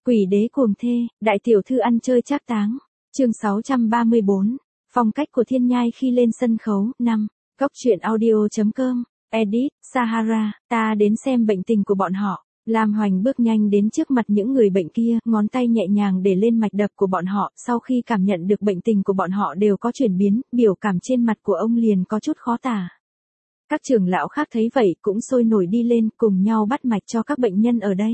Quỷ đế cuồng thê, đại tiểu thư ăn chơi trác táng. Chương 634. Phong cách của Thiên Nhai khi lên sân khấu. 5. Góc truyện audio.com. Edit, Sahara, ta đến xem bệnh tình của bọn họ. Lam Hoành bước nhanh đến trước mặt những người bệnh kia, ngón tay nhẹ nhàng để lên mạch đập của bọn họ, sau khi cảm nhận được bệnh tình của bọn họ đều có chuyển biến, biểu cảm trên mặt của ông liền có chút khó tả. Các trưởng lão khác thấy vậy cũng sôi nổi đi lên cùng nhau bắt mạch cho các bệnh nhân ở đây.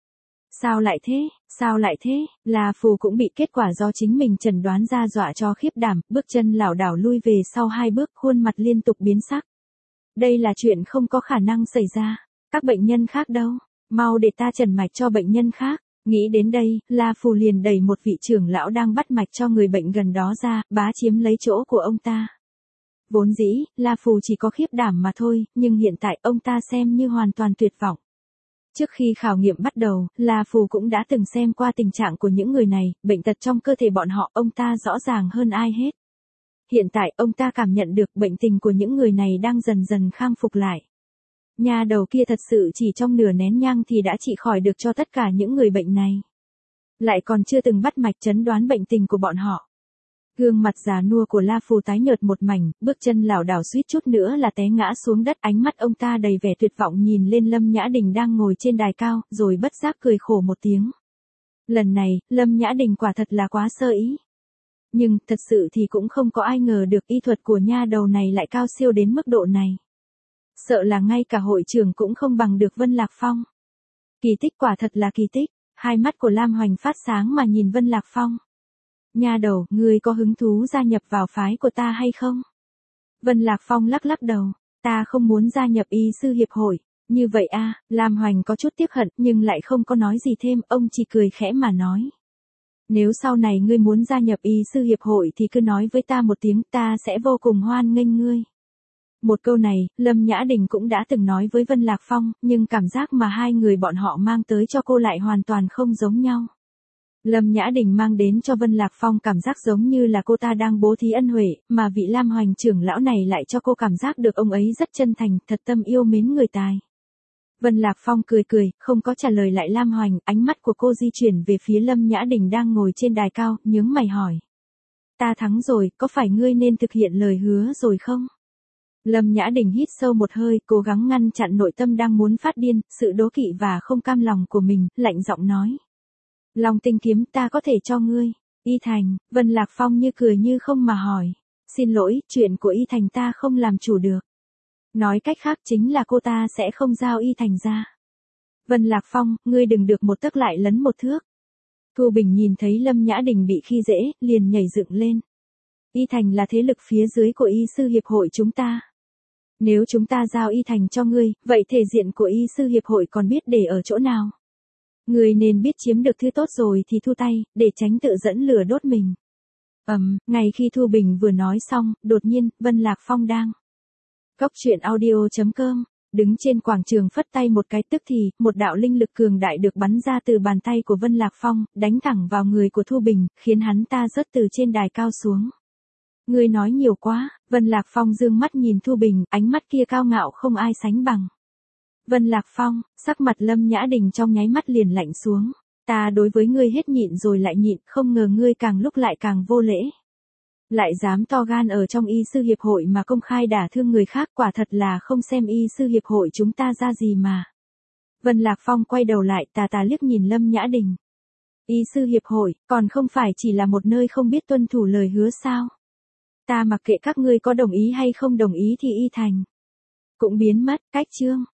Sao lại thế, sao lại thế, La Phù cũng bị kết quả do chính mình chẩn đoán ra dọa cho khiếp đảm, bước chân lảo đảo lui về sau 2 bước, khuôn mặt liên tục biến sắc. Đây là chuyện không có khả năng xảy ra, các bệnh nhân khác đâu, mau để ta chẩn mạch cho bệnh nhân khác. Nghĩ đến đây, La Phù liền đẩy một vị trưởng lão đang bắt mạch cho người bệnh gần đó ra, bá chiếm lấy chỗ của ông ta. Vốn dĩ, La Phù chỉ có khiếp đảm mà thôi, nhưng hiện tại ông ta xem như hoàn toàn tuyệt vọng. Trước khi khảo nghiệm bắt đầu, La Phù cũng đã từng xem qua tình trạng của những người này, bệnh tật trong cơ thể bọn họ ông ta rõ ràng hơn ai hết. Hiện tại ông ta cảm nhận được bệnh tình của những người này đang dần dần khang phục lại. Nha đầu kia thật sự chỉ trong nửa nén nhang thì đã trị khỏi được cho tất cả những người bệnh này. Lại còn chưa từng bắt mạch chẩn đoán bệnh tình của bọn họ. Gương mặt già nua của La Phù tái nhợt một mảnh, bước chân lảo đảo suýt chút nữa là té ngã xuống đất, ánh mắt ông ta đầy vẻ tuyệt vọng nhìn lên Lâm Nhã Đình đang ngồi trên đài cao, rồi bất giác cười khổ một tiếng. Lần này, Lâm Nhã Đình quả thật là quá sơ ý. Nhưng, thật sự thì cũng không có ai ngờ được y thuật của nha đầu này lại cao siêu đến mức độ này. Sợ là ngay cả hội trưởng cũng không bằng được Vân Lạc Phong. Kỳ tích quả thật là kỳ tích, hai mắt của Lam Hoành phát sáng mà nhìn Vân Lạc Phong. Nha đầu, ngươi có hứng thú gia nhập vào phái của ta hay không? Vân Lạc Phong lắc lắc đầu, ta không muốn gia nhập y sư hiệp hội. Như vậy a, Lam Hoành có chút tiếc hận nhưng lại không có nói gì thêm, ông chỉ cười khẽ mà nói. Nếu sau này ngươi muốn gia nhập y sư hiệp hội thì cứ nói với ta một tiếng, ta sẽ vô cùng hoan nghênh ngươi. Một câu này, Lâm Nhã Đình cũng đã từng nói với Vân Lạc Phong, nhưng cảm giác mà hai người bọn họ mang tới cho cô lại hoàn toàn không giống nhau. Lâm Nhã Đình mang đến cho Vân Lạc Phong cảm giác giống như là cô ta đang bố thí ân huệ, mà vị Lam Hoành trưởng lão này lại cho cô cảm giác được ông ấy rất chân thành, thật tâm yêu mến người tài. Vân Lạc Phong cười cười, không có trả lời lại Lam Hoành, ánh mắt của cô di chuyển về phía Lâm Nhã Đình đang ngồi trên đài cao, nhướng mày hỏi. Ta thắng rồi, có phải ngươi nên thực hiện lời hứa rồi không? Lâm Nhã Đình hít sâu một hơi, cố gắng ngăn chặn nội tâm đang muốn phát điên, sự đố kỵ và không cam lòng của mình, lạnh giọng nói. Long tinh kiếm ta có thể cho ngươi. Y Thành, Vân Lạc Phong như cười như không mà hỏi. Xin lỗi, chuyện của Y Thành ta không làm chủ được. Nói cách khác chính là cô ta sẽ không giao Y Thành ra. Vân Lạc Phong, ngươi đừng được một tấc lại lấn một thước. Thu Bình nhìn thấy Lâm Nhã Đình bị khi dễ, liền nhảy dựng lên. Y Thành là thế lực phía dưới của y sư hiệp hội chúng ta. Nếu chúng ta giao Y Thành cho ngươi, vậy thể diện của y sư hiệp hội còn biết để ở chỗ nào? Ngươi nên biết chiếm được thứ tốt rồi thì thu tay, để tránh tự dẫn lửa đốt mình. Ngay khi Thu Bình vừa nói xong, đột nhiên, Vân Lạc Phong đang. Góc truyện audio.com, đứng trên quảng trường phất tay một cái tức thì, một đạo linh lực cường đại được bắn ra từ bàn tay của Vân Lạc Phong, đánh thẳng vào người của Thu Bình, khiến hắn ta rớt từ trên đài cao xuống. Ngươi nói nhiều quá, Vân Lạc Phong dương mắt nhìn Thu Bình, ánh mắt kia cao ngạo không ai sánh bằng. Vân Lạc Phong, sắc mặt Lâm Nhã Đình trong nháy mắt liền lạnh xuống. Ta đối với ngươi hết nhịn rồi lại nhịn, không ngờ ngươi càng lúc lại càng vô lễ. Lại dám to gan ở trong y sư hiệp hội mà công khai đả thương người khác, quả thật là không xem y sư hiệp hội chúng ta ra gì mà. Vân Lạc Phong quay đầu lại tà tà liếc nhìn Lâm Nhã Đình. Y sư hiệp hội, còn không phải chỉ là một nơi không biết tuân thủ lời hứa sao? Ta mặc kệ các ngươi có đồng ý hay không đồng ý thì Y Thành cũng biến mất. Cách chương